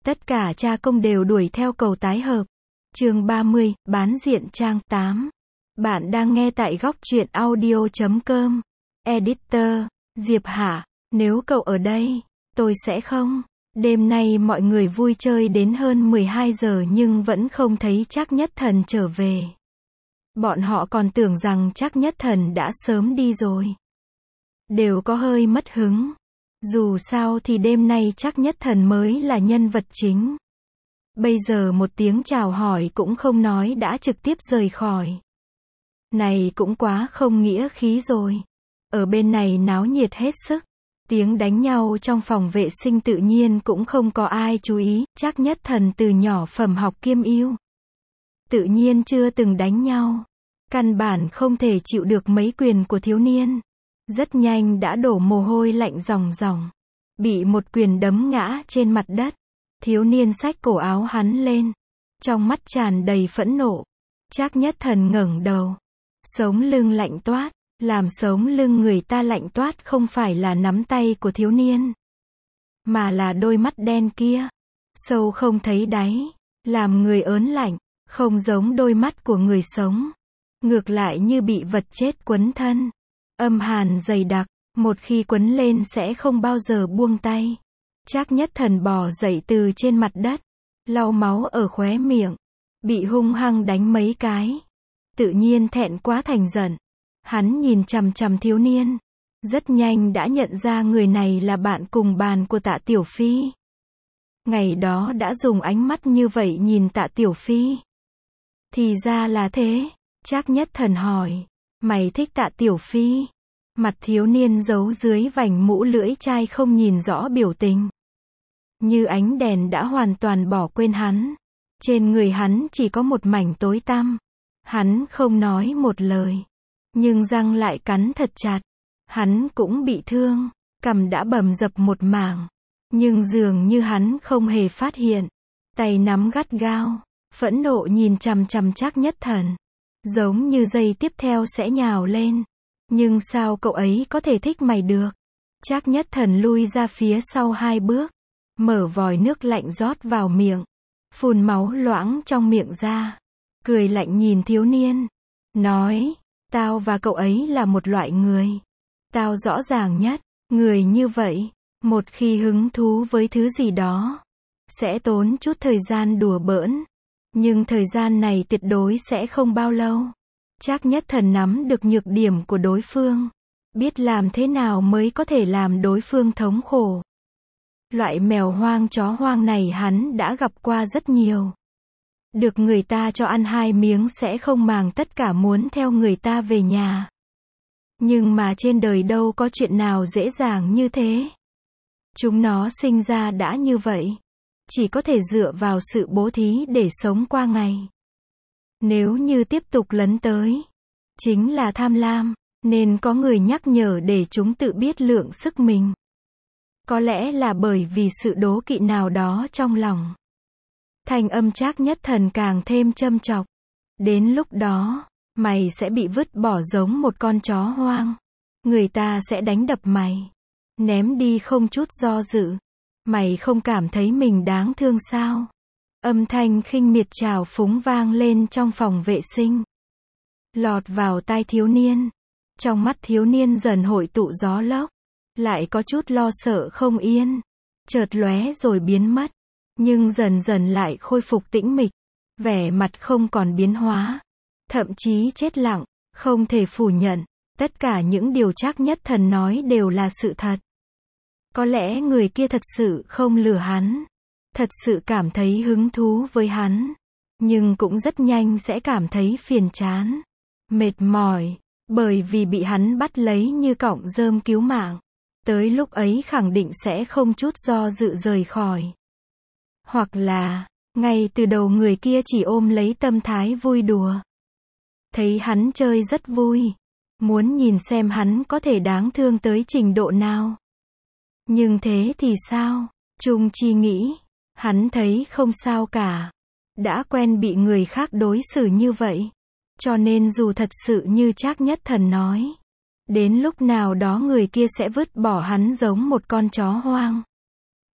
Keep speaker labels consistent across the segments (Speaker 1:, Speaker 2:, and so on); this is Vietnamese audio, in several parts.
Speaker 1: Tất cả cha công đều đuổi theo cầu tái hợp. Chương 30, bán diện trang 8. Bạn đang nghe tại góc truyện audio.com. Editor, Diệp Hạ, nếu cậu ở đây, tôi sẽ không. Đêm nay mọi người vui chơi đến hơn 12 giờ nhưng vẫn không thấy Trác Nhất Thần trở về. Bọn họ còn tưởng rằng Trác Nhất Thần đã sớm đi rồi. Đều có hơi mất hứng. Dù sao thì đêm nay Trác Nhất Thần mới là nhân vật chính. Bây giờ một tiếng chào hỏi cũng không nói đã trực tiếp rời khỏi. Này cũng quá không nghĩa khí rồi. Ở bên này náo nhiệt hết sức. Tiếng đánh nhau trong phòng vệ sinh tự nhiên cũng không có ai chú ý. Trác Nhất Thần từ nhỏ phẩm học kiêm ưu. Tự nhiên chưa từng đánh nhau. Căn bản không thể chịu được mấy quyền của thiếu niên. Rất nhanh đã đổ mồ hôi lạnh ròng ròng. Bị một quyền đấm ngã trên mặt đất. Thiếu niên xách cổ áo hắn lên. Trong mắt tràn đầy phẫn nộ. Trác Nhất Thần ngẩng đầu. Sống lưng lạnh toát. Làm sống lưng người ta lạnh toát không phải là nắm tay của thiếu niên. Mà là đôi mắt đen kia. Sâu không thấy đáy. Làm người ớn lạnh. Không giống đôi mắt của người sống. Ngược lại như bị vật chết quấn thân. Âm hàn dày đặc. Một khi quấn lên sẽ không bao giờ buông tay. Trác Nhất Thần bò dậy từ trên mặt đất. Lau máu ở khóe miệng. Bị hung hăng đánh mấy cái. Tự nhiên thẹn quá thành giận. Hắn nhìn chằm chằm thiếu niên. Rất nhanh đã nhận ra người này là bạn cùng bàn của Tạ Tiểu Phi. Ngày đó đã dùng ánh mắt như vậy nhìn Tạ Tiểu Phi. Thì ra là thế. Trác Nhất Thần hỏi. Mày thích Tạ Tiểu Phi? Mặt thiếu niên giấu dưới vành mũ lưỡi chai không nhìn rõ biểu tình. Như ánh đèn đã hoàn toàn bỏ quên hắn. Trên người hắn chỉ có một mảnh tối tăm. Hắn không nói một lời. Nhưng răng lại cắn thật chặt. Hắn cũng bị thương. Cằm đã bầm dập một mảng. Nhưng dường như hắn không hề phát hiện. Tay nắm gắt gao. Phẫn nộ nhìn chằm chằm Trác Nhất Thần. Giống như giây tiếp theo sẽ nhào lên. Nhưng sao cậu ấy có thể thích mày được? Trác Nhất Thần lui ra phía sau 2 bước. Mở vòi nước lạnh rót vào miệng. Phun máu loãng trong miệng ra. Cười lạnh nhìn thiếu niên. Nói, tao và cậu ấy là một loại người. Tao rõ ràng nhất, người như vậy, một khi hứng thú với thứ gì đó, sẽ tốn chút thời gian đùa bỡn. Nhưng thời gian này tuyệt đối sẽ không bao lâu. Trác Nhất Thần nắm được nhược điểm của đối phương. Biết làm thế nào mới có thể làm đối phương thống khổ. Loại mèo hoang chó hoang này hắn đã gặp qua rất nhiều. Được người ta cho ăn 2 miếng sẽ không màng tất cả muốn theo người ta về nhà. Nhưng mà trên đời đâu có chuyện nào dễ dàng như thế. Chúng nó sinh ra đã như vậy. Chỉ có thể dựa vào sự bố thí để sống qua ngày. Nếu như tiếp tục lấn tới, chính là tham lam, nên có người nhắc nhở để chúng tự biết lượng sức mình. Có lẽ là bởi vì sự đố kỵ nào đó trong lòng. Thanh âm Trác Nhất Thần càng thêm châm chọc. Đến lúc đó, mày sẽ bị vứt bỏ giống một con chó hoang. Người ta sẽ đánh đập mày. Ném đi không chút do dự. Mày không cảm thấy mình đáng thương sao? Âm thanh khinh miệt trào phúng vang lên trong phòng vệ sinh. Lọt vào tai thiếu niên. Trong mắt thiếu niên dần hội tụ gió lốc. Lại có chút lo sợ không yên. Chợt lóe rồi biến mất. Nhưng dần dần lại khôi phục tĩnh mịch. Vẻ mặt không còn biến hóa. Thậm chí chết lặng. Không thể phủ nhận. Tất cả những điều Trác Nhất Thần nói đều là sự thật. Có lẽ người kia thật sự không lừa hắn. Thật sự cảm thấy hứng thú với hắn. Nhưng cũng rất nhanh sẽ cảm thấy phiền chán. Mệt mỏi. Bởi vì bị hắn bắt lấy như cọng rơm cứu mạng. Tới lúc ấy khẳng định sẽ không chút do dự rời khỏi. Hoặc là, ngay từ đầu người kia chỉ ôm lấy tâm thái vui đùa. Thấy hắn chơi rất vui. Muốn nhìn xem hắn có thể đáng thương tới trình độ nào. Nhưng thế thì sao? Trung Chi nghĩ. Hắn thấy không sao cả. Đã quen bị người khác đối xử như vậy. Cho nên dù thật sự như Trác Nhất Thần nói. Đến lúc nào đó người kia sẽ vứt bỏ hắn giống một con chó hoang.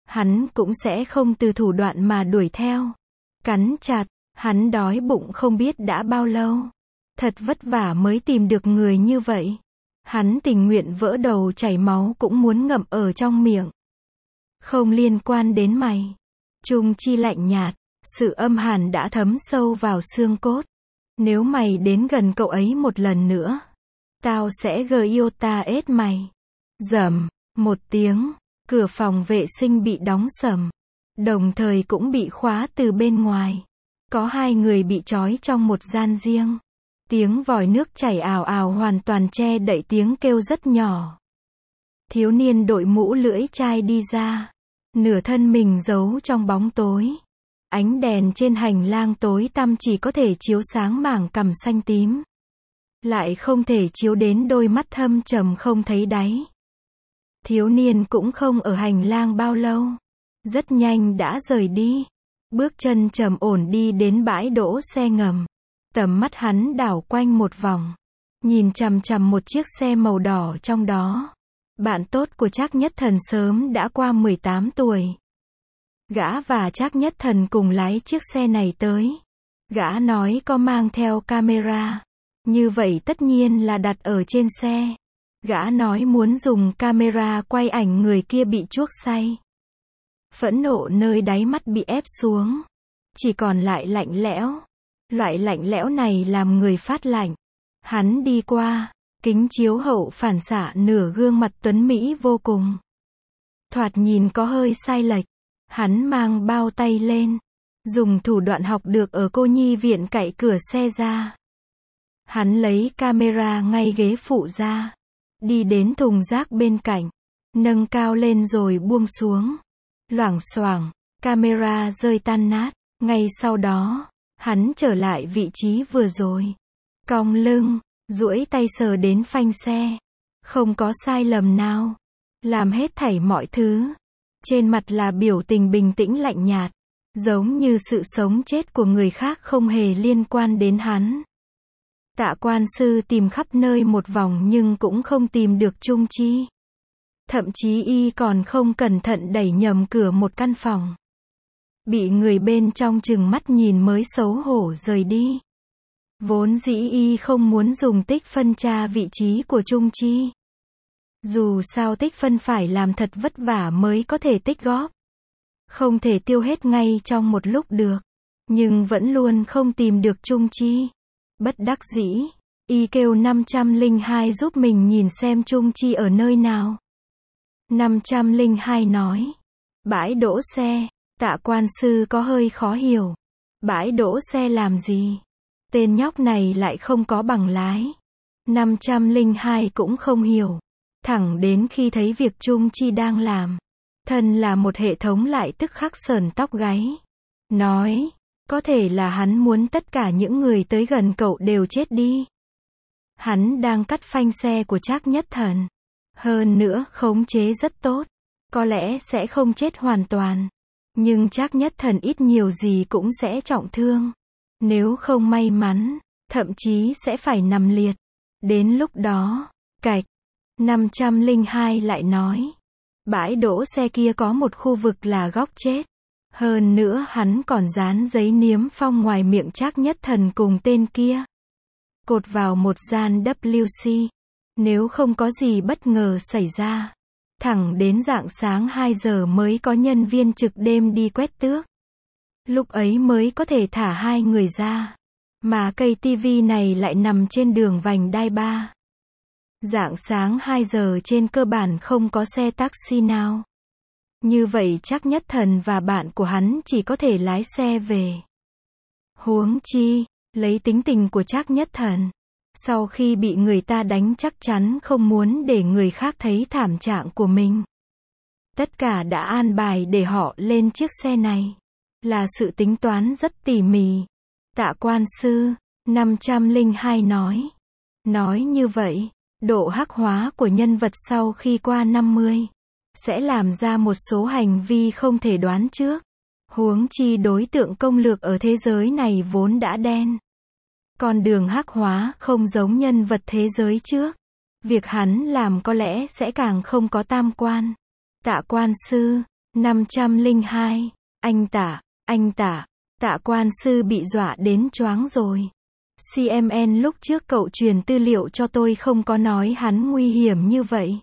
Speaker 1: hắn cũng sẽ không từ thủ đoạn mà đuổi theo. Cắn chặt, hắn đói bụng không biết đã bao lâu. Thật vất vả mới tìm được người như vậy. Hắn tình nguyện vỡ đầu chảy máu cũng muốn ngậm ở trong miệng. Không liên quan đến mày. Chung Chi lạnh nhạt, sự âm hàn đã thấm sâu vào xương cốt. Nếu mày đến gần cậu ấy một lần nữa, tao sẽ Iota ết mày. Rầm, một tiếng, cửa phòng vệ sinh bị đóng sầm. Đồng thời cũng bị khóa từ bên ngoài. Có hai người bị trói trong một gian riêng. Tiếng vòi nước chảy ào ào hoàn toàn che đậy tiếng kêu rất nhỏ. Thiếu niên đội mũ lưỡi chai đi ra. Nửa thân mình giấu trong bóng tối. Ánh đèn trên hành lang tối tăm chỉ có thể chiếu sáng mảng cằm xanh tím. Lại không thể chiếu đến đôi mắt thâm trầm không thấy đáy. Thiếu niên cũng không ở hành lang bao lâu. Rất nhanh đã rời đi. Bước chân trầm ổn đi đến bãi đỗ xe ngầm. Tầm mắt hắn đảo quanh một vòng. Nhìn chằm chằm một chiếc xe màu đỏ trong đó. Bạn tốt của Trác Nhất Thần sớm đã qua 18 tuổi. Gã và Trác Nhất Thần cùng lái chiếc xe này tới. Gã nói có mang theo camera. Như vậy tất nhiên là đặt ở trên xe. Gã nói muốn dùng camera quay ảnh người kia bị chuốc say. Phẫn nộ nơi đáy mắt bị ép xuống. Chỉ còn lại lạnh lẽo. Loại lạnh lẽo này làm người phát lạnh. Hắn đi qua. Kính chiếu hậu phản xạ nửa gương mặt tuấn mỹ vô cùng. Thoạt nhìn có hơi sai lệch. Hắn mang bao tay lên. Dùng thủ đoạn học được ở cô nhi viện cạy cửa xe ra. Hắn lấy camera ngay ghế phụ ra. Đi đến thùng rác bên cạnh. Nâng cao lên rồi buông xuống. Loảng xoảng, camera rơi tan nát. Ngay sau đó, hắn trở lại vị trí vừa rồi. Cong lưng, duỗi tay sờ đến phanh xe. Không có sai lầm nào. Làm hết thảy mọi thứ. Trên mặt là biểu tình bình tĩnh lạnh nhạt. Giống như sự sống chết của người khác không hề liên quan đến hắn. Tạ quan sư tìm khắp nơi một vòng nhưng cũng không tìm được Chung Chi. Thậm chí y còn không cẩn thận đẩy nhầm cửa một căn phòng. Bị người bên trong trừng mắt nhìn mới xấu hổ rời đi. Vốn dĩ y không muốn dùng tích phân tra vị trí của Chung Chi. Dù sao tích phân phải làm thật vất vả mới có thể tích góp. Không thể tiêu hết ngay trong một lúc được. Nhưng vẫn luôn không tìm được Chung Chi. Bất đắc dĩ, y kêu 502 giúp mình nhìn xem Chung Chi ở nơi nào. 502 nói. Bãi đỗ xe. Tạ quan sư có hơi khó hiểu. Bãi đỗ xe làm gì? Tên nhóc này lại không có bằng lái. 502 cũng không hiểu. Thẳng đến khi thấy việc Chung Chi đang làm. Thân là một hệ thống lại tức khắc sởn tóc gáy. Nói, có thể là hắn muốn tất cả những người tới gần cậu đều chết đi. Hắn đang cắt phanh xe của Trác Nhất Thần. Hơn nữa, khống chế rất tốt. Có lẽ sẽ không chết hoàn toàn. Nhưng Trác Nhất Thần ít nhiều gì cũng sẽ trọng thương. Nếu không may mắn, thậm chí sẽ phải nằm liệt. Đến lúc đó, cạch. 502 lại nói. Bãi đỗ xe kia có một khu vực là góc chết. Hơn nữa hắn còn dán giấy niêm phong ngoài miệng Trác Nhất Thần cùng tên kia. Cột vào một gian WC. Nếu không có gì bất ngờ xảy ra. Thẳng đến rạng sáng 2 giờ mới có nhân viên trực đêm đi quét tước. Lúc ấy mới có thể thả hai người ra. Mà cây tivi này lại nằm trên đường vành đai 3. Rạng sáng 2 giờ trên cơ bản không có xe taxi nào. Như vậy Trác Nhất Thần và bạn của hắn chỉ có thể lái xe về. Huống chi, lấy tính tình của Trác Nhất Thần. Sau khi bị người ta đánh chắc chắn không muốn để người khác thấy thảm trạng của mình. Tất cả đã an bài để họ lên chiếc xe này. Là sự tính toán rất tỉ mỉ. Tạ quan sư, 502 nói. Nói như vậy, độ hắc hóa của nhân vật sau khi qua 50 sẽ làm ra một số hành vi không thể đoán trước. Huống chi đối tượng công lược ở thế giới này vốn đã đen. Con đường hắc hóa không giống nhân vật thế giới trước. Việc hắn làm có lẽ sẽ càng không có tam quan. Tạ quan sư, 502. Anh Tạ. Tạ quan sư bị dọa đến choáng rồi. CMN lúc trước cậu truyền tư liệu cho tôi không có nói hắn nguy hiểm như vậy.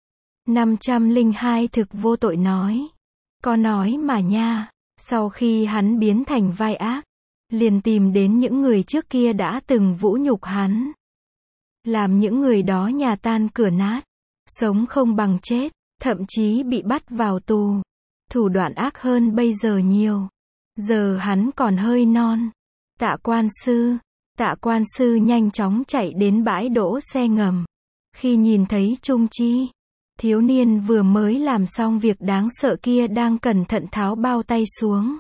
Speaker 1: 502 thực vô tội nói. Có nói mà nha. Sau khi hắn biến thành vai ác, liền tìm đến những người trước kia đã từng vũ nhục hắn. Làm những người đó nhà tan cửa nát. Sống không bằng chết. Thậm chí bị bắt vào tù. Thủ đoạn ác hơn bây giờ nhiều. Giờ hắn còn hơi non. Tạ quan sư nhanh chóng chạy đến bãi đỗ xe ngầm. Khi nhìn thấy Trung Chi, thiếu niên vừa mới làm xong việc đáng sợ kia đang cẩn thận tháo bao tay xuống.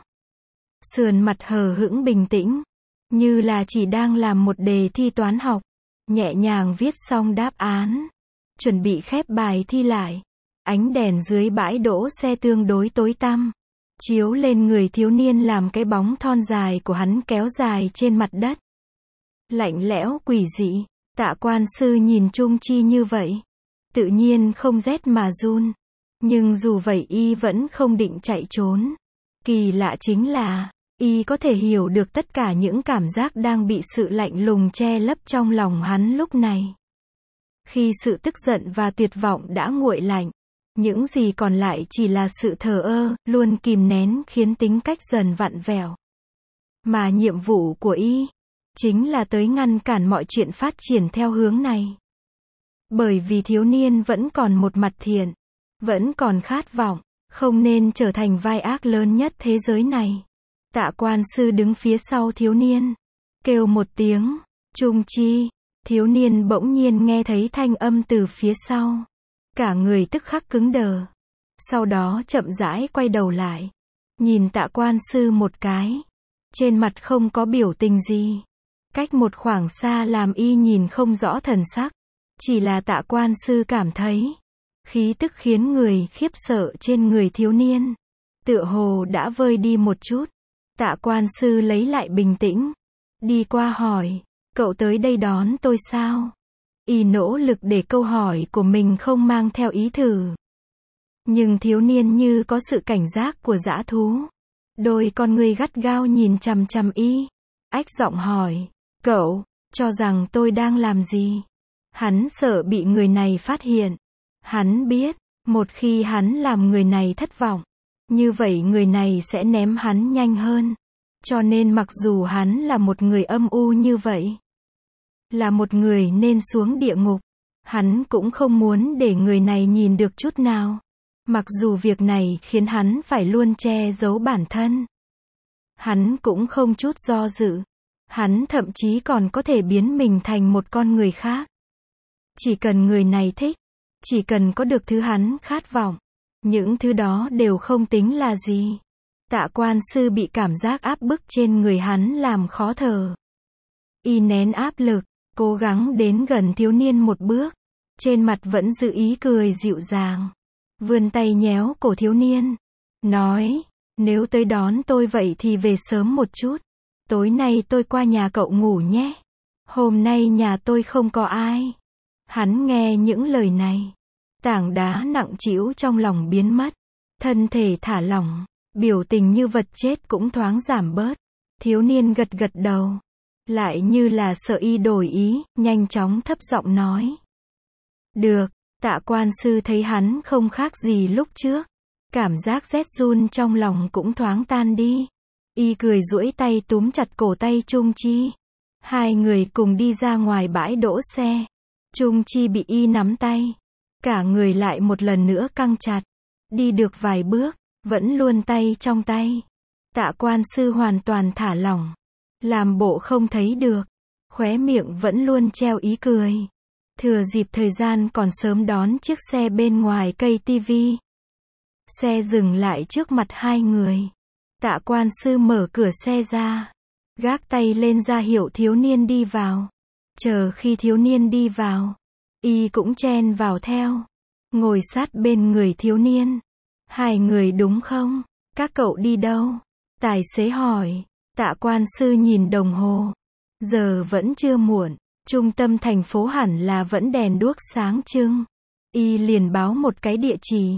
Speaker 1: Sườn mặt hờ hững bình tĩnh, như là chỉ đang làm một đề thi toán học. Nhẹ nhàng viết xong đáp án. Chuẩn bị khép bài thi lại. Ánh đèn dưới bãi đỗ xe tương đối tối tăm. Chiếu lên người thiếu niên làm cái bóng thon dài của hắn kéo dài trên mặt đất. Lạnh lẽo quỷ dị. Tạ quan sư nhìn Trung Chi như vậy. Tự nhiên không rét mà run. Nhưng dù vậy y vẫn không định chạy trốn. Kỳ lạ chính là, y có thể hiểu được tất cả những cảm giác đang bị sự lạnh lùng che lấp trong lòng hắn lúc này. Khi sự tức giận và tuyệt vọng đã nguội lạnh, những gì còn lại chỉ là sự thờ ơ, luôn kìm nén khiến tính cách dần vặn vẹo. Mà nhiệm vụ của y, chính là tới ngăn cản mọi chuyện phát triển theo hướng này. Bởi vì thiếu niên vẫn còn một mặt thiện, vẫn còn khát vọng, không nên trở thành vai ác lớn nhất thế giới này. Tạ quan sư đứng phía sau thiếu niên, kêu một tiếng, Trung Chi. Thiếu niên bỗng nhiên nghe thấy thanh âm từ phía sau. Cả người tức khắc cứng đờ. Sau đó chậm rãi quay đầu lại. Nhìn tạ quan sư một cái. Trên mặt không có biểu tình gì. Cách một khoảng xa làm y nhìn không rõ thần sắc. Chỉ là tạ quan sư cảm thấy. Khí tức khiến người khiếp sợ trên người thiếu niên. Tựa hồ đã vơi đi một chút. Tạ quan sư lấy lại bình tĩnh. Đi qua hỏi. Cậu tới đây đón tôi sao? Y nỗ lực để câu hỏi của mình không mang theo ý thử. Nhưng thiếu niên như có sự cảnh giác của dã thú. Đôi con ngươi gắt gao nhìn chằm chằm y. Ách giọng hỏi. Cậu, cho rằng tôi đang làm gì? Hắn sợ bị người này phát hiện. Hắn biết, một khi hắn làm người này thất vọng, như vậy người này sẽ ném hắn nhanh hơn. Cho nên mặc dù hắn là một người âm u như vậy, là một người nên xuống địa ngục, hắn cũng không muốn để người này nhìn được chút nào. Mặc dù việc này khiến hắn phải luôn che giấu bản thân. Hắn cũng không chút do dự. Hắn thậm chí còn có thể biến mình thành một con người khác. Chỉ cần người này thích, chỉ cần có được thứ hắn khát vọng, những thứ đó đều không tính là gì. Tạ quan sư bị cảm giác áp bức trên người hắn làm khó thở. Y nén áp lực, cố gắng đến gần thiếu niên một bước. Trên mặt vẫn giữ ý cười dịu dàng. Vươn tay nhéo cổ thiếu niên. Nói, nếu tới đón tôi vậy thì về sớm một chút. Tối nay tôi qua nhà cậu ngủ nhé. Hôm nay nhà tôi không có ai. Hắn nghe những lời này. Tảng đá nặng trĩu trong lòng biến mất. Thân thể thả lỏng. Biểu tình như vật chết cũng thoáng giảm bớt. Thiếu niên gật gật đầu. Lại như là sợ y đổi ý, nhanh chóng thấp giọng nói. Được, tạ quan sư thấy hắn không khác gì lúc trước. Cảm giác rét run trong lòng cũng thoáng tan đi. Y cười duỗi tay túm chặt cổ tay Trung Chi. Hai người cùng đi ra ngoài bãi đỗ xe. Trung Chi bị y nắm tay. Cả người lại một lần nữa căng chặt. Đi được vài bước, vẫn luôn tay trong tay. Tạ quan sư hoàn toàn thả lỏng. Làm bộ không thấy được. Khóe miệng vẫn luôn treo ý cười. Thừa dịp thời gian còn sớm đón chiếc xe bên ngoài cây tivi. Xe dừng lại trước mặt hai người. Tạ quan sư mở cửa xe ra. Gác tay lên ra hiệu thiếu niên đi vào. Chờ khi thiếu niên đi vào, y cũng chen vào theo. Ngồi sát bên người thiếu niên. Hai người đúng không? Các cậu đi đâu? Tài xế hỏi. Tạ quan sư nhìn đồng hồ. Giờ vẫn chưa muộn. Trung tâm thành phố hẳn là vẫn đèn đuốc sáng trưng. Y liền báo một cái địa chỉ.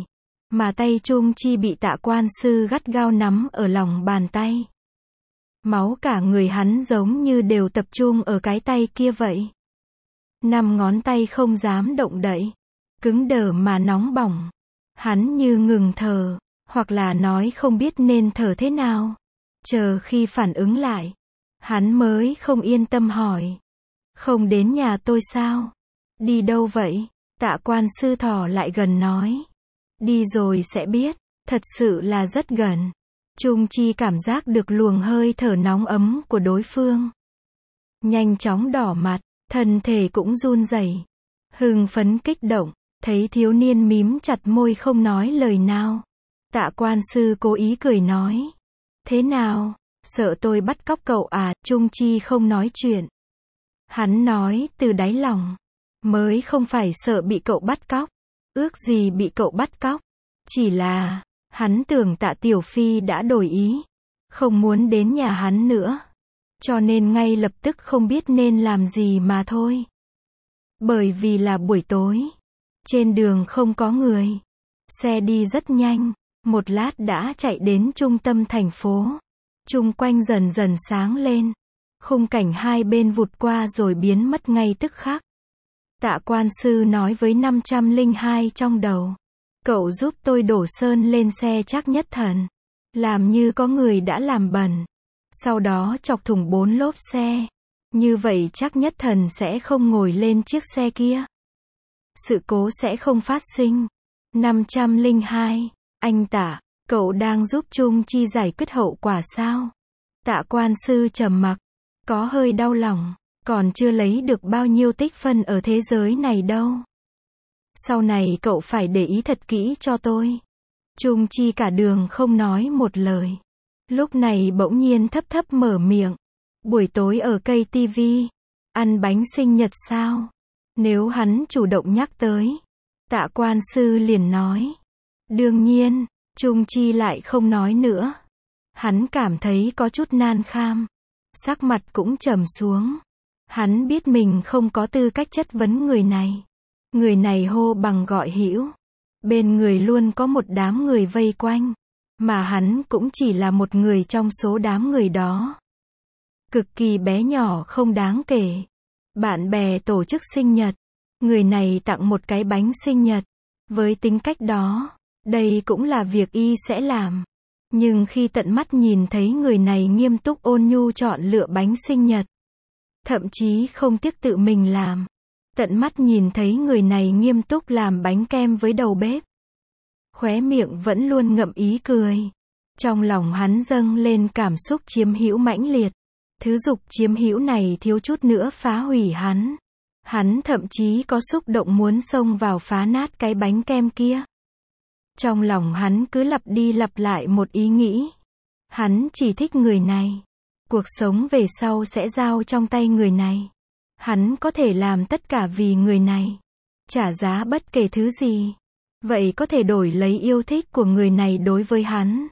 Speaker 1: mà tay Trung Chi bị Tạ Quan Sư gắt gao nắm ở lòng bàn tay. Máu cả người hắn giống như đều tập trung ở cái tay kia vậy. 5 ngón tay không dám động đậy, cứng đờ mà nóng bỏng. Hắn như ngừng thở, hoặc là nói không biết nên thở thế nào. Chờ khi phản ứng lại, hắn mới không yên tâm hỏi. Không đến nhà tôi sao? Đi đâu vậy? Tạ Quan Sư thò lại gần nói. Đi rồi sẽ biết, thật sự là rất gần. Trung Chi cảm giác được luồng hơi thở nóng ấm của đối phương. Nhanh chóng đỏ mặt, thân thể cũng run rẩy. Hưng phấn kích động, thấy thiếu niên mím chặt môi không nói lời nào. Tạ Quan Sư cố ý cười nói. Thế nào, sợ tôi bắt cóc cậu à? Trung Chi không nói chuyện. Hắn nói từ đáy lòng. Mới không phải sợ bị cậu bắt cóc. Ước gì bị cậu bắt cóc. Chỉ là, hắn tưởng Tạ Tiểu Phi đã đổi ý. Không muốn đến nhà hắn nữa. Cho nên ngay lập tức không biết nên làm gì mà thôi. Bởi vì là buổi tối. Trên đường không có người. Xe đi rất nhanh. Một lát đã chạy đến trung tâm thành phố. Chung quanh dần dần sáng lên. Khung cảnh hai bên vụt qua rồi biến mất ngay tức khắc. Tạ Quan Sư nói với 502 trong đầu. Cậu giúp tôi đổ sơn lên xe Trác Nhất Thần. Làm như có người đã làm bẩn. Sau đó chọc thủng 4 lốp xe. Như vậy Trác Nhất Thần sẽ không ngồi lên chiếc xe kia. Sự cố sẽ không phát sinh. 502. Anh Tạ, cậu đang giúp Trung Chi giải quyết hậu quả sao? Tạ Quan Sư trầm mặc. Có hơi đau lòng. Còn chưa lấy được bao nhiêu tích phân ở thế giới này đâu. Sau này cậu phải để ý thật kỹ cho tôi. Trung Chi cả đường không nói một lời. Lúc này bỗng nhiên thấp thấp mở miệng. Buổi tối ở cây TV. Ăn bánh sinh nhật sao? Nếu hắn chủ động nhắc tới. Tạ Quan Sư liền nói. Đương nhiên. Trung Chi lại không nói nữa. Hắn cảm thấy có chút nan kham. Sắc mặt cũng trầm xuống. Hắn biết mình không có tư cách chất vấn người này. Người này hô bằng gọi hữu. Bên người luôn có một đám người vây quanh. Mà hắn cũng chỉ là một người trong số đám người đó. Cực kỳ bé nhỏ không đáng kể. Bạn bè tổ chức sinh nhật. Người này tặng một cái bánh sinh nhật. Với tính cách đó, đây cũng là việc y sẽ làm. Nhưng khi tận mắt nhìn thấy người này nghiêm túc ôn nhu chọn lựa bánh sinh nhật. Thậm chí không tiếc tự mình làm. Tận mắt nhìn thấy người này nghiêm túc làm bánh kem với đầu bếp. Khóe miệng vẫn luôn ngậm ý cười. Trong lòng hắn dâng lên cảm xúc chiếm hữu mãnh liệt. Thứ dục chiếm hữu này thiếu chút nữa phá hủy hắn. Hắn thậm chí có xúc động muốn xông vào phá nát cái bánh kem kia. Trong lòng hắn cứ lặp đi lặp lại một ý nghĩ. Hắn chỉ thích người này. Cuộc sống về sau sẽ giao trong tay người này. Hắn có thể làm tất cả vì người này. Trả giá bất kể thứ gì. Vậy có thể đổi lấy yêu thích của người này đối với hắn.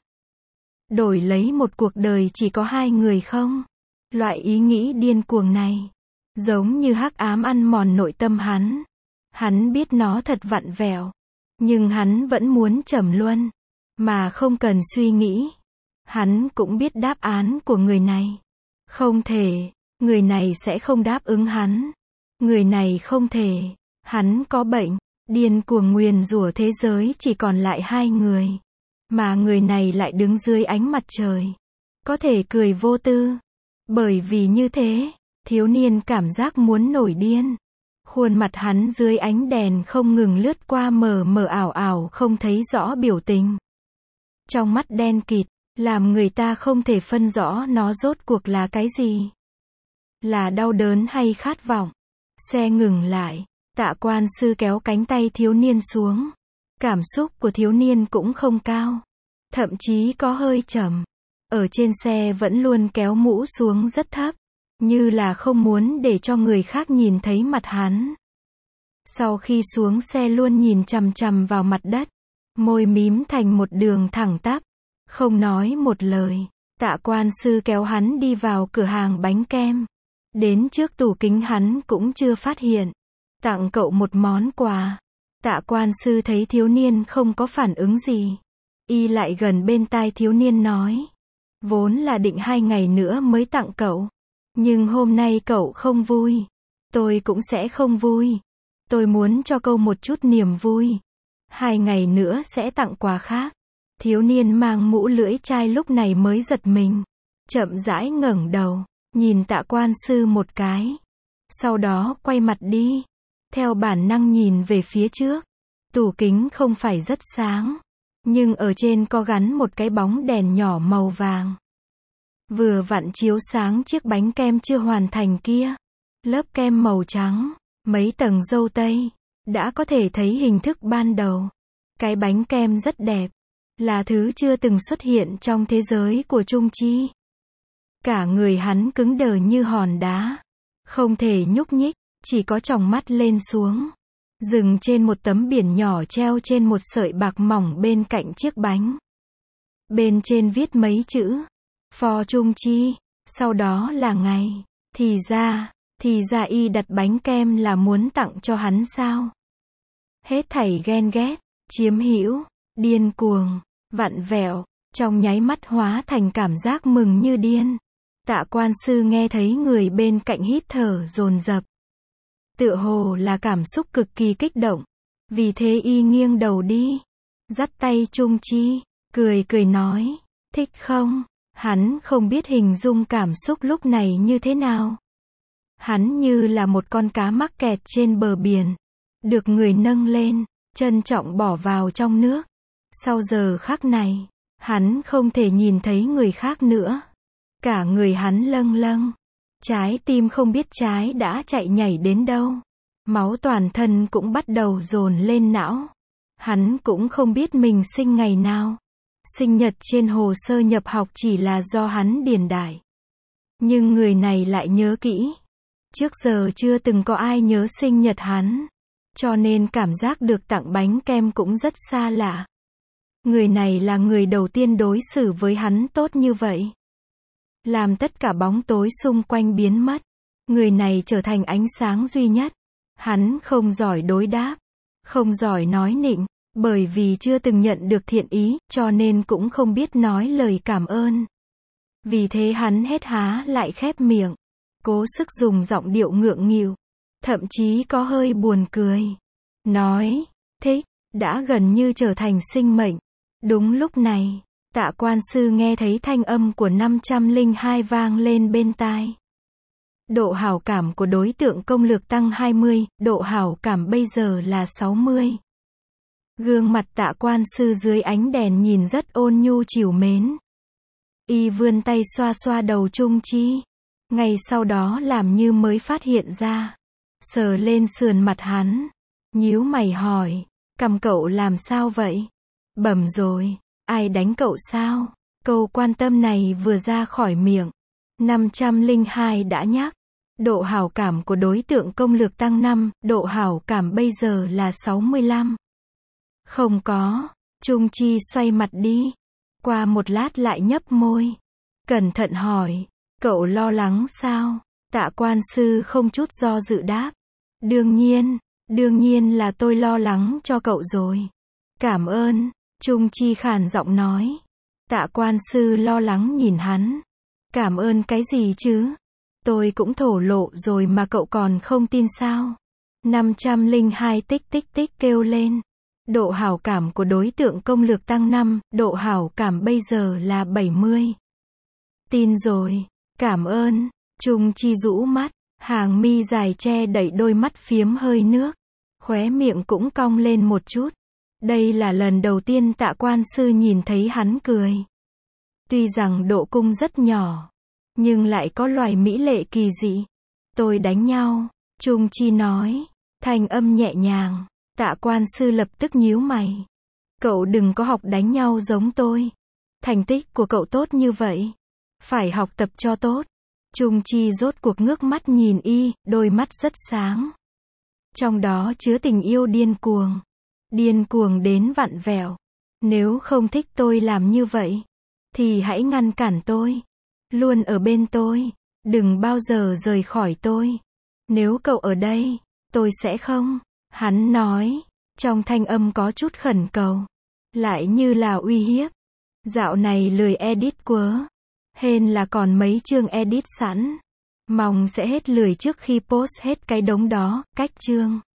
Speaker 1: Đổi lấy một cuộc đời chỉ có hai người không? Loại ý nghĩ điên cuồng này. Giống như hắc ám ăn mòn nội tâm hắn. Hắn biết nó thật vặn vẹo. Nhưng hắn vẫn muốn trầm luân. Mà không cần suy nghĩ. Hắn cũng biết đáp án của người này. Không thể. Người này sẽ không đáp ứng hắn. Người này không thể. Hắn có bệnh. Điên cuồng nguyền rủa thế giới chỉ còn lại hai người. Mà người này lại đứng dưới ánh mặt trời. Có thể cười vô tư. Bởi vì như thế, thiếu niên cảm giác muốn nổi điên. Khuôn mặt hắn dưới ánh đèn không ngừng lướt qua mờ mờ ảo ảo không thấy rõ biểu tình. Trong mắt đen kịt, làm người ta không thể phân rõ nó rốt cuộc là cái gì. Là đau đớn hay khát vọng. Xe ngừng lại. Tạ Quan Sư kéo cánh tay thiếu niên xuống. Cảm xúc của thiếu niên cũng không cao. Thậm chí có hơi trầm. Ở trên xe vẫn luôn kéo mũ xuống rất thấp. Như là không muốn để cho người khác nhìn thấy mặt hắn. Sau khi xuống xe luôn nhìn chằm chằm vào mặt đất. Môi mím thành một đường thẳng tắp. Không nói một lời. Tạ Quan Sư kéo hắn đi vào cửa hàng bánh kem. Đến trước tủ kính hắn cũng chưa phát hiện. Tặng cậu một món quà. Tạ quan sư thấy thiếu niên không có phản ứng gì. Y lại gần bên tai thiếu niên nói. Vốn là định 2 ngày nữa mới tặng cậu. Nhưng hôm nay cậu không vui. Tôi cũng sẽ không vui. Tôi muốn cho cậu một chút niềm vui. 2 ngày nữa sẽ tặng quà khác. Thiếu niên mang mũ lưỡi chai lúc này mới giật mình. Chậm rãi ngẩng đầu, nhìn Tạ quan sư một cái. Sau đó quay mặt đi. Theo bản năng nhìn về phía trước. Tủ kính không phải rất sáng. Nhưng ở trên có gắn một cái bóng đèn nhỏ màu vàng. Vừa vặn chiếu sáng chiếc bánh kem chưa hoàn thành kia. Lớp kem màu trắng, mấy tầng dâu tây. Đã có thể thấy hình thức ban đầu. Cái bánh kem rất đẹp. Là thứ chưa từng xuất hiện trong thế giới của Trung Chi. Cả người hắn cứng đờ như hòn đá. Không thể nhúc nhích, chỉ có tròng mắt lên xuống. Dừng trên một tấm biển nhỏ treo trên một sợi bạc mỏng bên cạnh chiếc bánh. Bên trên viết mấy chữ. For Trung Chi. Sau đó là ngày. Thì ra y đặt bánh kem là muốn tặng cho hắn sao? Hết thảy ghen ghét, chiếm hữu, điên cuồng, vặn vẹo, trong nháy mắt hóa thành cảm giác mừng như điên. Tạ quan sư nghe thấy người bên cạnh hít thở dồn dập. Tựa hồ là cảm xúc cực kỳ kích động. Vì thế y nghiêng đầu đi. Dắt tay Trung Chi, cười nói. Thích không? Hắn không biết hình dung cảm xúc lúc này như thế nào. Hắn như là một con cá mắc kẹt trên bờ biển. Được người nâng lên, trân trọng bỏ vào trong nước. Sau giờ khắc này, hắn không thể nhìn thấy người khác nữa. Cả người hắn lâng lâng. Trái tim không biết trái đã chạy nhảy đến đâu. Máu toàn thân cũng bắt đầu dồn lên não. Hắn cũng không biết mình sinh ngày nào. Sinh nhật trên hồ sơ nhập học chỉ là do hắn điền đại. Nhưng người này lại nhớ kỹ. Trước giờ chưa từng có ai nhớ sinh nhật hắn. Cho nên cảm giác được tặng bánh kem cũng rất xa lạ. Người này là người đầu tiên đối xử với hắn tốt như vậy. Làm tất cả bóng tối xung quanh biến mất. Người này trở thành ánh sáng duy nhất. Hắn không giỏi đối đáp. Không giỏi nói nịnh. Bởi vì chưa từng nhận được thiện ý, cho nên cũng không biết nói lời cảm ơn. Vì thế hắn hết há lại khép miệng. Cố sức dùng giọng điệu ngượng nghịu. Thậm chí có hơi buồn cười. Nói, thích, đã gần như trở thành sinh mệnh. Đúng lúc này, Tạ quan sư nghe thấy thanh âm của 502 vang lên bên tai. Độ hảo cảm của đối tượng công lược tăng 20, độ hảo cảm bây giờ là 60. Gương mặt Tạ quan sư dưới ánh đèn nhìn rất ôn nhu trìu mến. Y vươn tay xoa xoa đầu Trung Chi. Ngay sau đó làm như mới phát hiện ra. Sờ lên sườn mặt hắn. Nhíu mày hỏi. Cằm cậu làm sao vậy? Bầm rồi. Ai đánh cậu sao? Câu quan tâm này vừa ra khỏi miệng. 502 đã nhắc. Độ hảo cảm của đối tượng công lược tăng 5, độ hảo cảm bây giờ là 65. Không có. Trung Chi xoay mặt đi. Qua một lát lại nhấp môi. Cẩn thận hỏi. Cậu lo lắng sao? Tạ quan sư không chút do dự đáp. Đương nhiên là tôi lo lắng cho cậu rồi. Cảm ơn. Trung Chi khàn giọng nói. Tạ quan sư lo lắng nhìn hắn. Cảm ơn cái gì chứ? Tôi cũng thổ lộ rồi mà cậu còn không tin sao? 502 tích tích tích kêu lên. Độ hảo cảm của đối tượng công lược tăng 5, độ hảo cảm bây giờ là 70. Tin rồi. Cảm ơn. Trung Chi rũ mắt. Hàng mi dài che đậy đôi mắt phiếm hơi nước. Khóe miệng cũng cong lên một chút. Đây là lần đầu tiên Tạ quan sư nhìn thấy hắn cười. Tuy rằng độ cung rất nhỏ. Nhưng lại có loài mỹ lệ kỳ dị. Tôi đánh nhau. Trung Chi nói. Thanh âm nhẹ nhàng. Tạ quan sư lập tức nhíu mày. Cậu đừng có học đánh nhau giống tôi. Thành tích của cậu tốt như vậy. Phải học tập cho tốt. Trung Chi rốt cuộc ngước mắt nhìn y, đôi mắt rất sáng. Trong đó chứa tình yêu điên cuồng. Điên cuồng đến vặn vẹo. Nếu không thích tôi làm như vậy, thì hãy ngăn cản tôi. Luôn ở bên tôi. Đừng bao giờ rời khỏi tôi. Nếu cậu ở đây, tôi sẽ không. Hắn nói. Trong thanh âm có chút khẩn cầu. Lại như là uy hiếp. Dạo này lười edit quá. Hên là còn mấy chương edit sẵn. Mong sẽ hết lười trước khi post hết cái đống đó, cách chương.